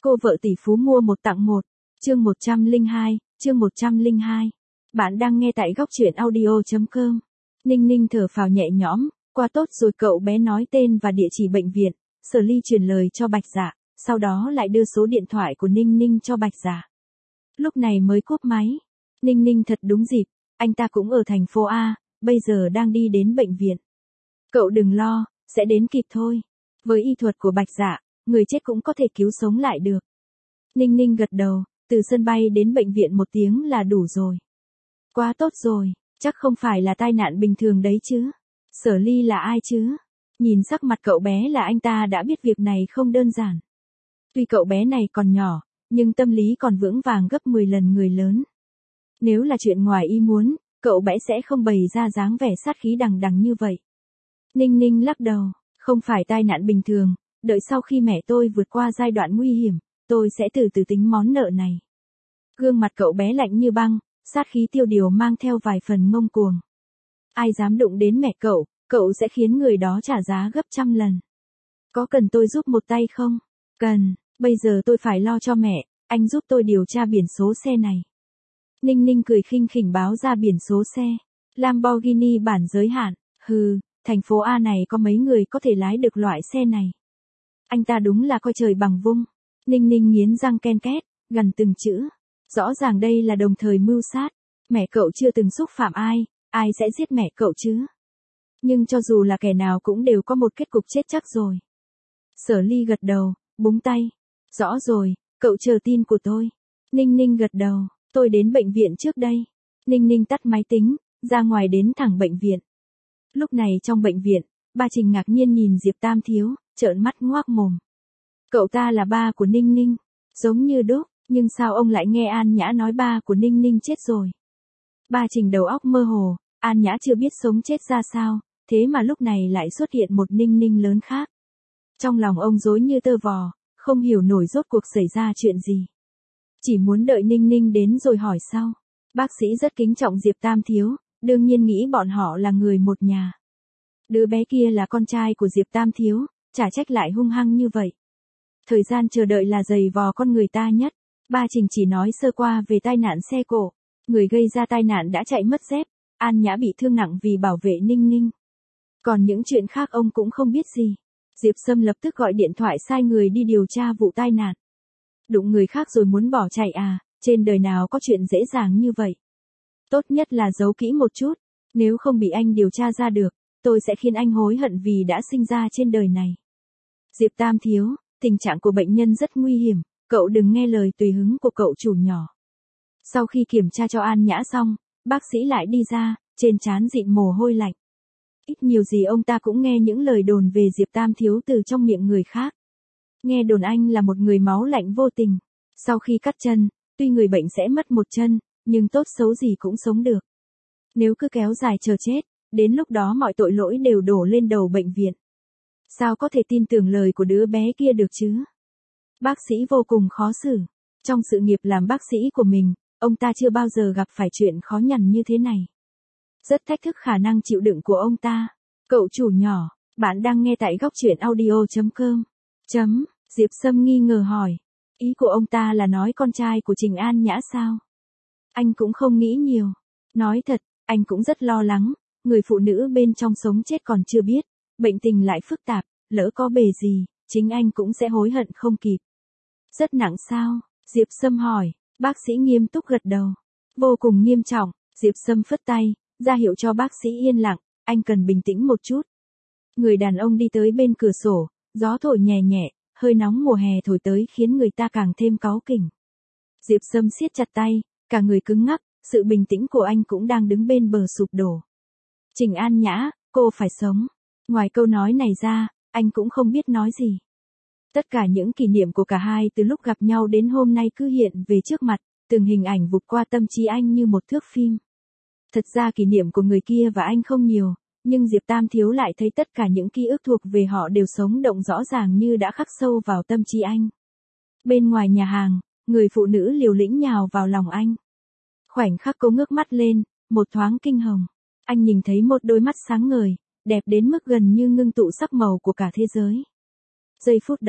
Cô vợ tỷ phú mua một tặng một. Chương 102. Bạn đang nghe tại góc truyện audio.com. Ninh Ninh thở phào nhẹ nhõm, qua tốt rồi. Cậu bé nói tên và địa chỉ bệnh viện, Sở Ly truyền lời cho Bạch Dạ, sau đó lại đưa số điện thoại của Ninh Ninh cho Bạch Dạ. Lúc này mới cúp máy. Ninh Ninh thật đúng dịp, anh ta cũng ở thành phố A, bây giờ đang đi đến bệnh viện. Cậu đừng lo, sẽ đến kịp thôi. Với y thuật của Bạch Dạ, người chết cũng có thể cứu sống lại được. Ninh Ninh gật đầu, từ sân bay đến bệnh viện 1 tiếng là đủ rồi. Quá tốt rồi, chắc không phải là tai nạn bình thường đấy chứ. Sở Ly là ai chứ? Nhìn sắc mặt cậu bé là anh ta đã biết việc này không đơn giản. Tuy cậu bé này còn nhỏ, nhưng tâm lý còn vững vàng gấp 10 lần người lớn. Nếu là chuyện ngoài ý muốn, cậu bé sẽ không bày ra dáng vẻ sát khí đằng đằng như vậy. Ninh Ninh lắc đầu, không phải tai nạn bình thường, đợi sau khi mẹ tôi vượt qua giai đoạn nguy hiểm, tôi sẽ từ từ tính món nợ này. Gương mặt cậu bé lạnh như băng, sát khí tiêu điều mang theo vài phần ngông cuồng. Ai dám đụng đến mẹ cậu sẽ khiến người đó trả giá gấp trăm lần. Có cần tôi giúp một tay không? Cần, bây giờ tôi phải lo cho mẹ, anh giúp tôi điều tra biển số xe này. Ninh Ninh cười khinh khỉnh báo ra biển số xe. Lamborghini bản giới hạn, thành phố A này có mấy người có thể lái được loại xe này. Anh ta đúng là coi trời bằng vung. Ninh Ninh nghiến răng ken két, gần từng chữ. Rõ ràng đây là đồng thời mưu sát. Mẹ cậu chưa từng xúc phạm ai sẽ giết mẹ cậu chứ? Nhưng cho dù là kẻ nào cũng đều có một kết cục chết chắc rồi. Sở Ly gật đầu, búng tay. Rõ rồi, cậu chờ tin của tôi. Ninh Ninh gật đầu, tôi đến bệnh viện trước đây. Ninh Ninh tắt máy tính, ra ngoài đến thẳng bệnh viện. Lúc này trong bệnh viện, ba Trình ngạc nhiên nhìn Diệp Tam Thiếu, trợn mắt ngoác mồm. Cậu ta là ba của Ninh Ninh, giống như đúc, nhưng sao ông lại nghe An Nhã nói ba của Ninh Ninh chết rồi? Ba Trình đầu óc mơ hồ, An Nhã chưa biết sống chết ra sao, thế mà lúc này lại xuất hiện một Ninh Ninh lớn khác. Trong lòng ông rối như tơ vò, không hiểu nổi rốt cuộc xảy ra chuyện gì. Chỉ muốn đợi Ninh Ninh đến rồi hỏi sau. Bác sĩ rất kính trọng Diệp Tam Thiếu, đương nhiên nghĩ bọn họ là người một nhà. Đứa bé kia là con trai của Diệp Tam Thiếu, chả trách lại hung hăng như vậy. Thời gian chờ đợi là dày vò con người ta nhất. Ba Trình chỉ nói sơ qua về tai nạn xe cộ. Người gây ra tai nạn đã chạy mất dép. An Nhã bị thương nặng vì bảo vệ Ninh Ninh. Còn những chuyện khác ông cũng không biết gì. Diệp Sâm lập tức gọi điện thoại sai người đi điều tra vụ tai nạn. Đụng người khác rồi muốn bỏ chạy à, trên đời nào có chuyện dễ dàng như vậy. Tốt nhất là giấu kỹ một chút, nếu không bị anh điều tra ra được, tôi sẽ khiến anh hối hận vì đã sinh ra trên đời này. Diệp Tam Thiếu, tình trạng của bệnh nhân rất nguy hiểm, cậu đừng nghe lời tùy hứng của cậu chủ nhỏ. Sau khi kiểm tra cho An Nhã xong, bác sĩ lại đi ra, trên trán dịn mồ hôi lạnh. Ít nhiều gì ông ta cũng nghe những lời đồn về Diệp Tam Thiếu từ trong miệng người khác. Nghe đồn anh là một người máu lạnh vô tình. Sau khi cắt chân, tuy người bệnh sẽ mất một chân, nhưng tốt xấu gì cũng sống được. Nếu cứ kéo dài chờ chết, đến lúc đó mọi tội lỗi đều đổ lên đầu bệnh viện. Sao có thể tin tưởng lời của đứa bé kia được chứ? Bác sĩ vô cùng khó xử. Trong sự nghiệp làm bác sĩ của mình, ông ta chưa bao giờ gặp phải chuyện khó nhằn như thế này. Rất thách thức khả năng chịu đựng của ông ta. Cậu chủ nhỏ, bạn đang nghe tại góc truyện audio.com. Diệp Sâm nghi ngờ hỏi. Ý của ông ta là nói con trai của Trình An Nhã sao? Anh cũng không nghĩ nhiều. Nói thật, anh cũng rất lo lắng. Người phụ nữ bên trong sống chết còn chưa biết. Bệnh tình lại phức tạp, lỡ có bề gì, chính anh cũng sẽ hối hận không kịp. Rất nặng sao? Diệp Sâm hỏi. Bác sĩ nghiêm túc gật đầu. Vô cùng nghiêm trọng. Diệp Sâm phất tay, ra hiệu cho bác sĩ yên lặng. Anh cần bình tĩnh một chút. Người đàn ông đi tới bên cửa sổ, gió thổi nhẹ nhẹ, hơi nóng mùa hè thổi tới khiến người ta càng thêm cáu kỉnh. Diệp Sâm siết chặt tay, cả người cứng ngắc, sự bình tĩnh của anh cũng đang đứng bên bờ sụp đổ. Trình An Nhã, cô phải sống. Ngoài câu nói này ra, anh cũng không biết nói gì. Tất cả những kỷ niệm của cả hai từ lúc gặp nhau đến hôm nay cứ hiện về trước mặt, từng hình ảnh vụt qua tâm trí anh như một thước phim. Thật ra kỷ niệm của người kia và anh không nhiều, nhưng Diệp Tam Thiếu lại thấy tất cả những ký ức thuộc về họ đều sống động rõ ràng như đã khắc sâu vào tâm trí anh. Bên ngoài nhà hàng, người phụ nữ liều lĩnh nhào vào lòng anh. Khoảnh khắc cô ngước mắt lên, một thoáng kinh hồng. Anh nhìn thấy một đôi mắt sáng ngời, đẹp đến mức gần như ngưng tụ sắc màu của cả thế giới. Giây phút đó,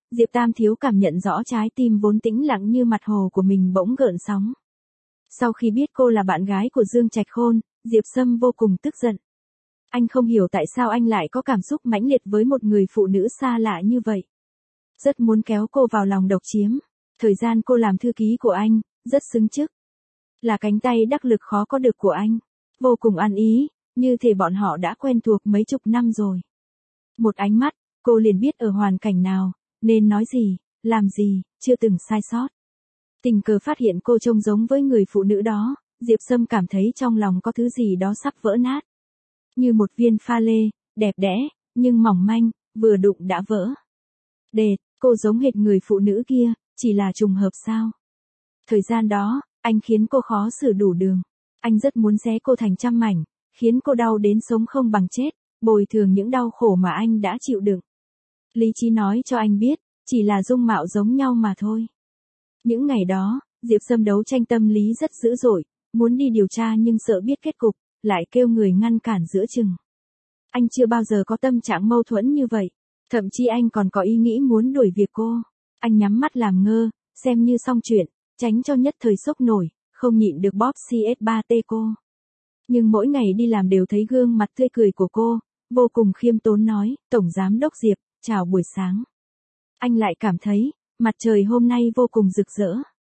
Diệp Tam Thiếu cảm nhận rõ trái tim vốn tĩnh lặng như mặt hồ của mình bỗng gợn sóng. Sau khi biết cô là bạn gái của Dương Trạch Khôn, Diệp Sâm vô cùng tức giận. Anh không hiểu tại sao anh lại có cảm xúc mãnh liệt với một người phụ nữ xa lạ như vậy. Rất muốn kéo cô vào lòng độc chiếm. Thời gian cô làm thư ký của anh, rất xứng chức. Là cánh tay đắc lực khó có được của anh. Vô cùng ăn ý, như thể bọn họ đã quen thuộc mấy chục năm rồi. Một ánh mắt, cô liền biết ở hoàn cảnh nào, nên nói gì, làm gì, chưa từng sai sót. Tình cờ phát hiện cô trông giống với người phụ nữ đó, Diệp Sâm cảm thấy trong lòng có thứ gì đó sắp vỡ nát. Như một viên pha lê, đẹp đẽ, nhưng mỏng manh, vừa đụng đã vỡ. Đệt, cô giống hệt người phụ nữ kia, chỉ là trùng hợp sao? Thời gian đó, anh khiến cô khó xử đủ đường. Anh rất muốn xé cô thành trăm mảnh, khiến cô đau đến sống không bằng chết, bồi thường những đau khổ mà anh đã chịu đựng. Lý trí nói cho anh biết, chỉ là dung mạo giống nhau mà thôi. Những ngày đó, Diệp Sâm đấu tranh tâm lý rất dữ dội, muốn đi điều tra nhưng sợ biết kết cục, lại kêu người ngăn cản giữa chừng. Anh chưa bao giờ có tâm trạng mâu thuẫn như vậy, thậm chí anh còn có ý nghĩ muốn đuổi việc cô. Anh nhắm mắt làm ngơ, xem như xong chuyện, tránh cho nhất thời sốc nổi, không nhịn được bóp CS3T cô. Nhưng mỗi ngày đi làm đều thấy gương mặt tươi cười của cô, vô cùng khiêm tốn nói, Tổng Giám đốc Diệp, chào buổi sáng. Anh lại cảm thấy, mặt trời hôm nay vô cùng rực rỡ.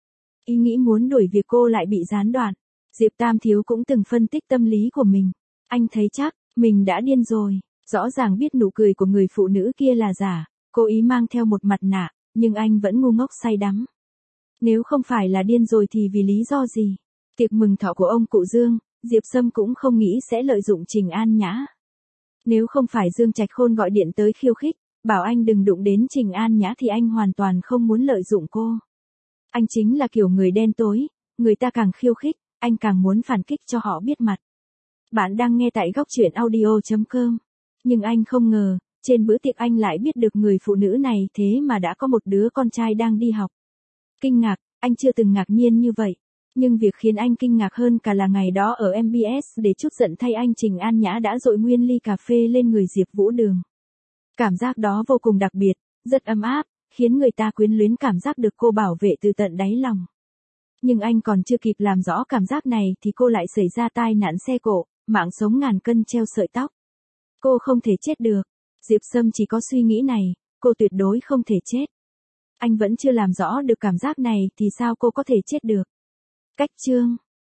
Ý nghĩ muốn đuổi việc cô lại bị gián đoạn. Diệp Tam Thiếu cũng từng phân tích tâm lý của mình. Anh thấy chắc, mình đã điên rồi. Rõ ràng biết nụ cười của người phụ nữ kia là giả, cố ý mang theo một mặt nạ, nhưng anh vẫn ngu ngốc say đắm. Nếu không phải là điên rồi thì vì lý do gì? Tiệc mừng thọ của ông cụ Dương, Diệp Sâm cũng không nghĩ sẽ lợi dụng Trình An Nhã. Nếu không phải Dương Trạch Khôn gọi điện tới khiêu khích, bảo anh đừng đụng đến Trình An Nhã thì anh hoàn toàn không muốn lợi dụng cô. Anh chính là kiểu người đen tối, người ta càng khiêu khích, anh càng muốn phản kích cho họ biết mặt. Bạn đang nghe tại góc truyện audio.com. Nhưng anh không ngờ, trên bữa tiệc anh lại biết được người phụ nữ này thế mà đã có một đứa con trai đang đi học. Kinh ngạc, anh chưa từng ngạc nhiên như vậy. Nhưng việc khiến anh kinh ngạc hơn cả là ngày đó ở MBS để chút giận thay anh Trình An Nhã đã dội nguyên ly cà phê lên người Diệp Vũ Đường. Cảm giác đó vô cùng đặc biệt, rất ấm áp, khiến người ta quyến luyến cảm giác được cô bảo vệ từ tận đáy lòng. Nhưng anh còn chưa kịp làm rõ cảm giác này thì cô lại xảy ra tai nạn xe cộ, mạng sống ngàn cân treo sợi tóc. Cô không thể chết được. Diệp Sâm chỉ có suy nghĩ này, cô tuyệt đối không thể chết. Anh vẫn chưa làm rõ được cảm giác này thì sao cô có thể chết được. Cách chương